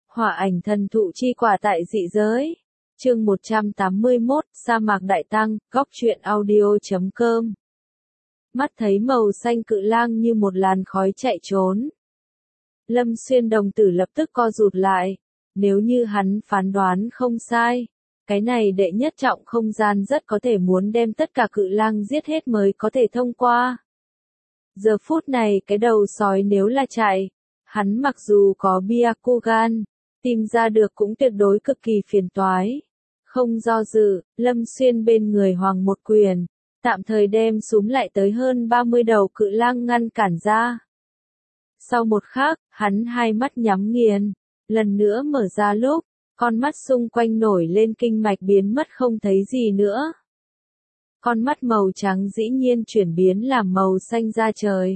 Hỏa ảnh thần thụ chi quả tại dị giới. Chương 181, sa mạc đại tăng, góc truyện audio.com. Mắt thấy màu xanh cự lang như một làn khói chạy trốn. Lâm Xuyên đồng tử lập tức co rụt lại. Nếu như hắn phán đoán không sai, cái này đệ nhất trọng không gian rất có thể muốn đem tất cả cự lang giết hết mới có thể thông qua. Giờ phút này cái đầu sói nếu là chạy, hắn mặc dù có Byakugan, tìm ra được cũng tuyệt đối cực kỳ phiền toái. Không do dự, Lâm Xuyên bên người Hoàng một quyền, tạm thời đem súm lại tới hơn 30 đầu cự lang ngăn cản ra. Sau một khắc, hắn hai mắt nhắm nghiền, lần nữa mở ra lúc, con mắt xung quanh nổi lên kinh mạch biến mất không thấy gì nữa. Con mắt màu trắng dĩ nhiên chuyển biến làm màu xanh da trời.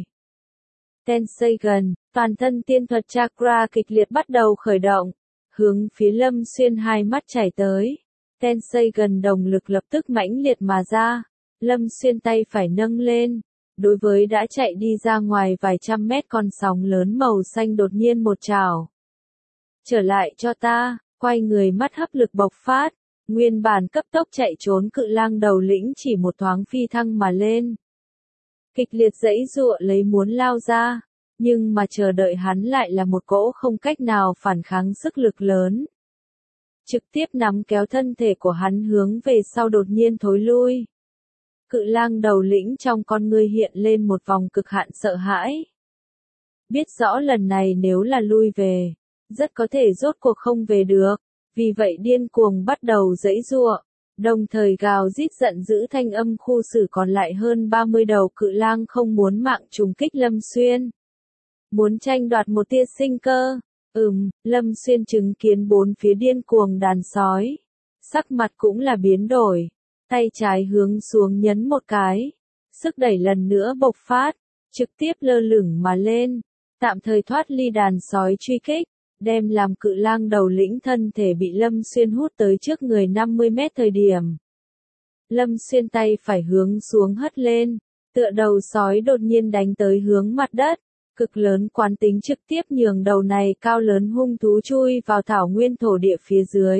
Tenseigan, toàn thân tiên thuật chakra kịch liệt bắt đầu khởi động, hướng phía Lâm Xuyên hai mắt chảy tới. Tenseigan đồng lực lập tức mãnh liệt mà ra, Lâm Xuyên tay phải nâng lên, đối với đã chạy đi ra ngoài vài trăm mét con sóng lớn màu xanh đột nhiên một trảo. Trở lại cho ta, quay người mắt hấp lực bộc phát, nguyên bản cấp tốc chạy trốn cự lang đầu lĩnh chỉ một thoáng phi thăng mà lên. Kịch liệt giãy giụa lấy muốn lao ra, nhưng mà chờ đợi hắn lại là một cỗ không cách nào phản kháng sức lực lớn. Trực tiếp nắm kéo thân thể của hắn hướng về sau đột nhiên thối lui. Cự lang đầu lĩnh trong con ngươi hiện lên một vòng cực hạn sợ hãi. Biết rõ lần này nếu là lui về, rất có thể rốt cuộc không về được, vì vậy điên cuồng bắt đầu giãy giụa, đồng thời gào rít giận dữ thanh âm khu xử còn lại hơn 30 đầu cự lang không muốn mạng trùng kích Lâm Xuyên. Muốn tranh đoạt một tia sinh cơ. Lâm Xuyên chứng kiến bốn phía điên cuồng đàn sói. Sắc mặt cũng là biến đổi. Tay trái hướng xuống nhấn một cái. Sức đẩy lần nữa bộc phát. Trực tiếp lơ lửng mà lên. Tạm thời thoát ly đàn sói truy kích. Đem làm cự lang đầu lĩnh thân thể bị Lâm Xuyên hút tới trước người 50 mét thời điểm. Lâm Xuyên tay phải hướng xuống hất lên. Tựa đầu sói đột nhiên đánh tới hướng mặt đất. Cực lớn quán tính trực tiếp nhường đầu này cao lớn hung thú chui vào thảo nguyên thổ địa phía dưới.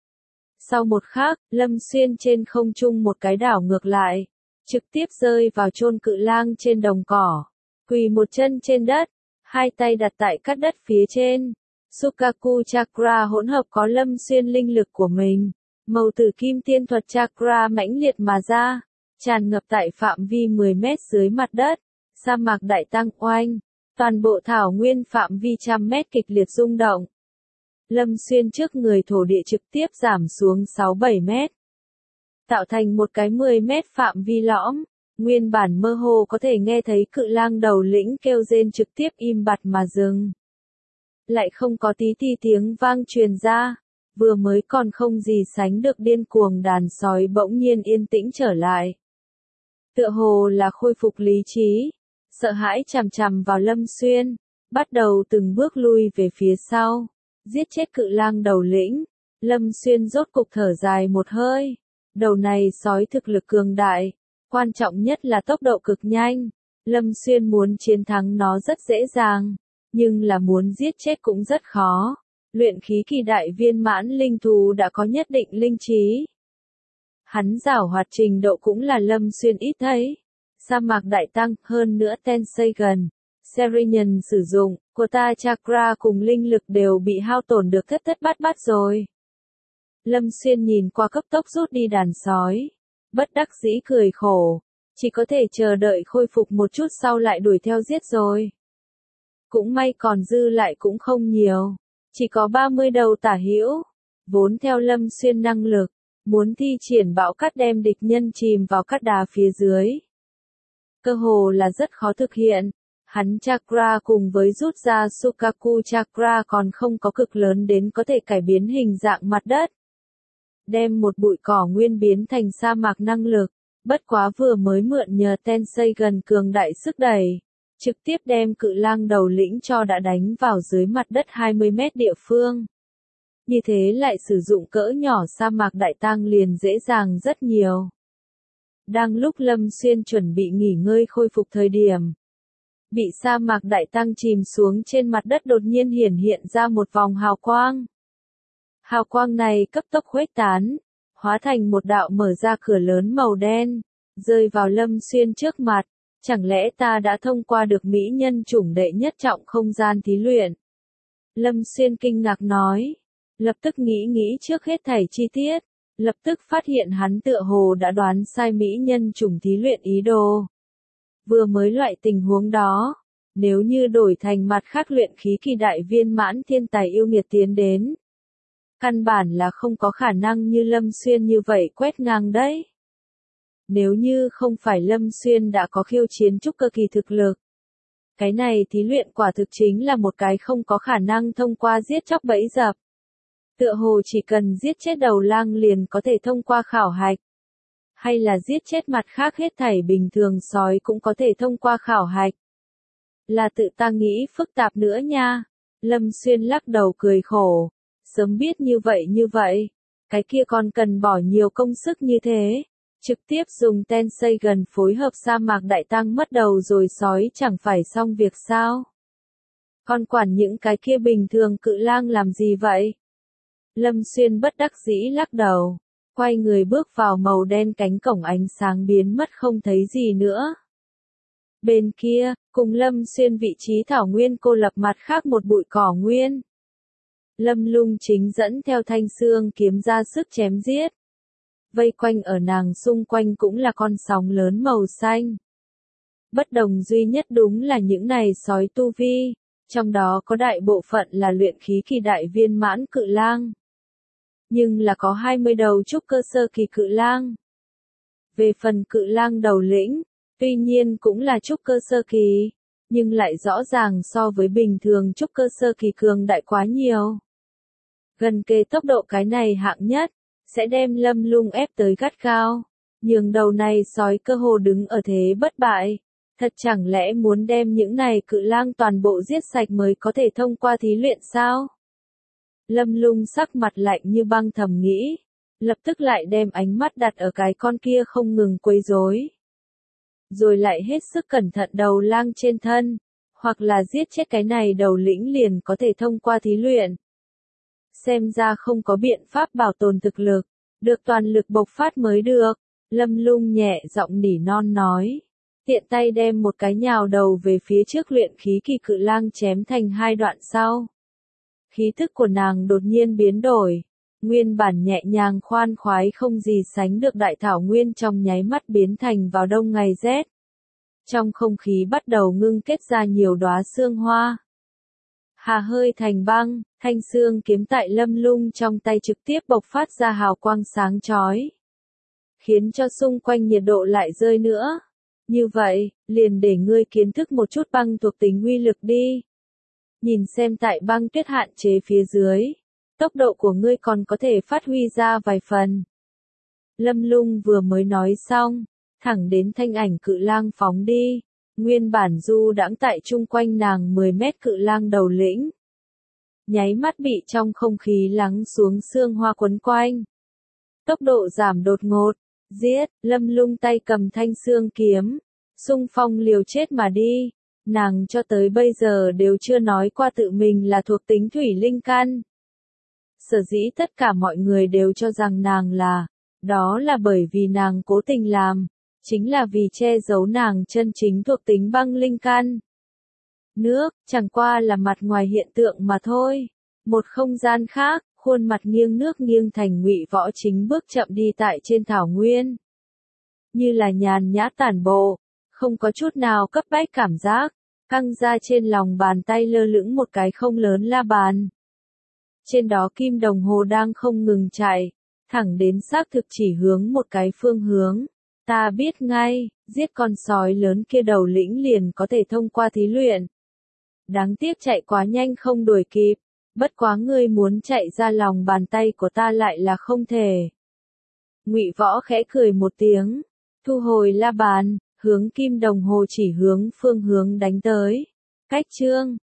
Sau một khắc, Lâm Xuyên trên không trung một cái đảo ngược lại, trực tiếp rơi vào chôn cự lang trên đồng cỏ, quỳ một chân trên đất, hai tay đặt tại cát đất phía trên. Sukaku chakra hỗn hợp có Lâm Xuyên linh lực của mình, màu tử kim tiên thuật chakra mãnh liệt mà ra, tràn ngập tại phạm vi 10 mét dưới mặt đất. Sa mạc đại tăng oanh. Toàn bộ thảo nguyên phạm vi trăm mét kịch liệt rung động. Lâm Xuyên trước người thổ địa trực tiếp giảm xuống 6-7 mét. Tạo thành một cái 10 mét phạm vi lõm. Nguyên bản mơ hồ có thể nghe thấy cự lang đầu lĩnh kêu rên trực tiếp im bặt mà dừng. Lại không có tí ti tiếng vang truyền ra. Vừa mới còn không gì sánh được điên cuồng đàn sói bỗng nhiên yên tĩnh trở lại. Tựa hồ là khôi phục lý trí. Sợ hãi chằm chằm vào Lâm Xuyên, bắt đầu từng bước lui về phía sau, giết chết cự lang đầu lĩnh. Lâm Xuyên rốt cục thở dài một hơi, đầu này sói thực lực cường đại, quan trọng nhất là tốc độ cực nhanh. Lâm Xuyên muốn chiến thắng nó rất dễ dàng, nhưng là muốn giết chết cũng rất khó. Luyện khí kỳ đại viên mãn linh thú đã có nhất định linh trí. Hắn giảo hoạt trình độ cũng là Lâm Xuyên ít thấy. Sa mạc đại tăng, hơn nữa Tenseigan, Serian sử dụng, của ta chakra cùng linh lực đều bị hao tổn được thất thất bát bát rồi. Lâm Xuyên nhìn qua cấp tốc rút đi đàn sói, bất đắc dĩ cười khổ, chỉ có thể chờ đợi khôi phục một chút sau lại đuổi theo giết rồi. Cũng may còn dư lại cũng không nhiều, chỉ có 30 đầu tả hữu, vốn theo Lâm Xuyên năng lực, muốn thi triển bão cát đem địch nhân chìm vào cát đá phía dưới. Cơ hồ là rất khó thực hiện, hắn chakra cùng với rút ra Sukaku chakra còn không có cực lớn đến có thể cải biến hình dạng mặt đất. Đem một bụi cỏ nguyên biến thành sa mạc năng lực, bất quá vừa mới mượn nhờ Tenseigan cường đại sức đẩy, trực tiếp đem cự lang đầu lĩnh cho đã đánh vào dưới mặt đất 20 mét địa phương. Như thế lại sử dụng cỡ nhỏ sa mạc đại tăng liền dễ dàng rất nhiều. Đang lúc Lâm Xuyên chuẩn bị nghỉ ngơi khôi phục thời điểm. Bị sa mạc đại tăng chìm xuống trên mặt đất đột nhiên hiển hiện ra một vòng hào quang. Hào quang này cấp tốc khuếch tán, hóa thành một đạo mở ra cửa lớn màu đen, rơi vào Lâm Xuyên trước mặt. Chẳng lẽ ta đã thông qua được mỹ nhân chủng đệ nhất trọng không gian thí luyện? Lâm Xuyên kinh ngạc nói, lập tức nghĩ trước hết thảy chi tiết, lập tức phát hiện hắn tựa hồ đã đoán sai mỹ nhân chủng thí luyện ý đồ. Vừa mới loại tình huống đó, nếu như đổi thành mặt khác luyện khí kỳ đại viên mãn thiên tài yêu nghiệt tiến đến, căn bản là không có khả năng như Lâm Xuyên như vậy quét ngang đấy. Nếu như không phải Lâm Xuyên đã có khiêu chiến trúc cơ kỳ thực lực, cái này thí luyện quả thực chính là một cái không có khả năng thông qua giết chóc bẫy dập. Tựa hồ chỉ cần giết chết đầu lang liền có thể thông qua khảo hạch. Hay là giết chết mặt khác hết thảy bình thường sói cũng có thể thông qua khảo hạch. Là tự ta nghĩ phức tạp nữa nha. Lâm Xuyên lắc đầu cười khổ. Sớm biết như vậy, cái kia còn cần bỏ nhiều công sức như thế. Trực tiếp dùng ten xây gần phối hợp sa mạc đại tăng mất đầu rồi sói chẳng phải xong việc sao. Còn quản những cái kia bình thường cự lang làm gì vậy? Lâm Xuyên bất đắc dĩ lắc đầu, quay người bước vào màu đen cánh cổng ánh sáng biến mất không thấy gì nữa. Bên kia, cùng Lâm Xuyên vị trí thảo nguyên cô lập mặt khác một bụi cỏ nguyên. Lâm Lung chính dẫn theo thanh xương kiếm ra sức chém giết. Vây quanh ở nàng xung quanh cũng là con sóng lớn màu xanh. Bất đồng duy nhất đúng là những này sói tu vi, trong đó có đại bộ phận là luyện khí kỳ đại viên mãn cự lang. Nhưng là có 20 đầu trúc cơ sơ kỳ cự lang. Về phần cự lang đầu lĩnh, tuy nhiên cũng là trúc cơ sơ kỳ, nhưng lại rõ ràng so với bình thường trúc cơ sơ kỳ cường đại quá nhiều. Gần kề tốc độ cái này hạng nhất, sẽ đem Lâm Lung ép tới gắt gao, nhường đầu này sói cơ hồ đứng ở thế bất bại. Thật chẳng lẽ muốn đem những này cự lang toàn bộ giết sạch mới có thể thông qua thí luyện sao? Lâm Lung sắc mặt lạnh như băng thầm nghĩ, lập tức lại đem ánh mắt đặt ở cái con kia không ngừng quấy rối. Rồi lại hết sức cẩn thận đầu lang trên thân, hoặc là giết chết cái này đầu lĩnh liền có thể thông qua thí luyện. Xem ra không có biện pháp bảo tồn thực lực, được toàn lực bộc phát mới được. Lâm Lung nhẹ giọng nỉ non nói, tiện tay đem một cái nhào đầu về phía trước luyện khí kỳ cự lang chém thành hai đoạn sau. Khí thức của nàng đột nhiên biến đổi, nguyên bản nhẹ nhàng khoan khoái không gì sánh được đại thảo nguyên trong nháy mắt biến thành vào đông ngày rét. Trong không khí bắt đầu ngưng kết ra nhiều đóa sương hoa. Hà hơi thành băng, thanh xương kiếm tại Lâm Lung trong tay trực tiếp bộc phát ra hào quang sáng chói, khiến cho xung quanh nhiệt độ lại rơi nữa. Như vậy, liền để ngươi kiến thức một chút băng thuộc tính uy lực đi. Nhìn xem tại băng tuyết hạn chế phía dưới, tốc độ của ngươi còn có thể phát huy ra vài phần. Lâm Lung vừa mới nói xong, thẳng đến thanh ảnh cự lang phóng đi. Nguyên bản du đãng tại chung quanh nàng 10 mét cự lang đầu lĩnh. Nháy mắt bị trong không khí lắng xuống sương hoa quấn quanh. Tốc độ giảm đột ngột, giết, Lâm Lung tay cầm thanh xương kiếm, xung phong liều chết mà đi. Nàng cho tới bây giờ đều chưa nói qua tự mình là thuộc tính thủy linh căn. Sở dĩ tất cả mọi người đều cho rằng nàng là, đó là bởi vì nàng cố tình làm. Chính là vì che giấu nàng chân chính thuộc tính băng linh căn. Nước, chẳng qua là mặt ngoài hiện tượng mà thôi. Một không gian khác, khuôn mặt nghiêng nước nghiêng thành Ngụy Võ chính bước chậm đi tại trên thảo nguyên. Như là nhàn nhã tản bộ, không có chút nào cấp bách cảm giác, căng ra trên lòng bàn tay lơ lửng một cái không lớn la bàn. Trên đó kim đồng hồ đang không ngừng chạy, thẳng đến xác thực chỉ hướng một cái phương hướng. Ta biết ngay, giết con sói lớn kia đầu lĩnh liền có thể thông qua thí luyện. Đáng tiếc chạy quá nhanh không đuổi kịp, bất quá ngươi muốn chạy ra lòng bàn tay của ta lại là không thể. Ngụy Võ khẽ cười một tiếng, thu hồi la bàn, hướng kim đồng hồ chỉ hướng phương hướng đánh tới. Cách chương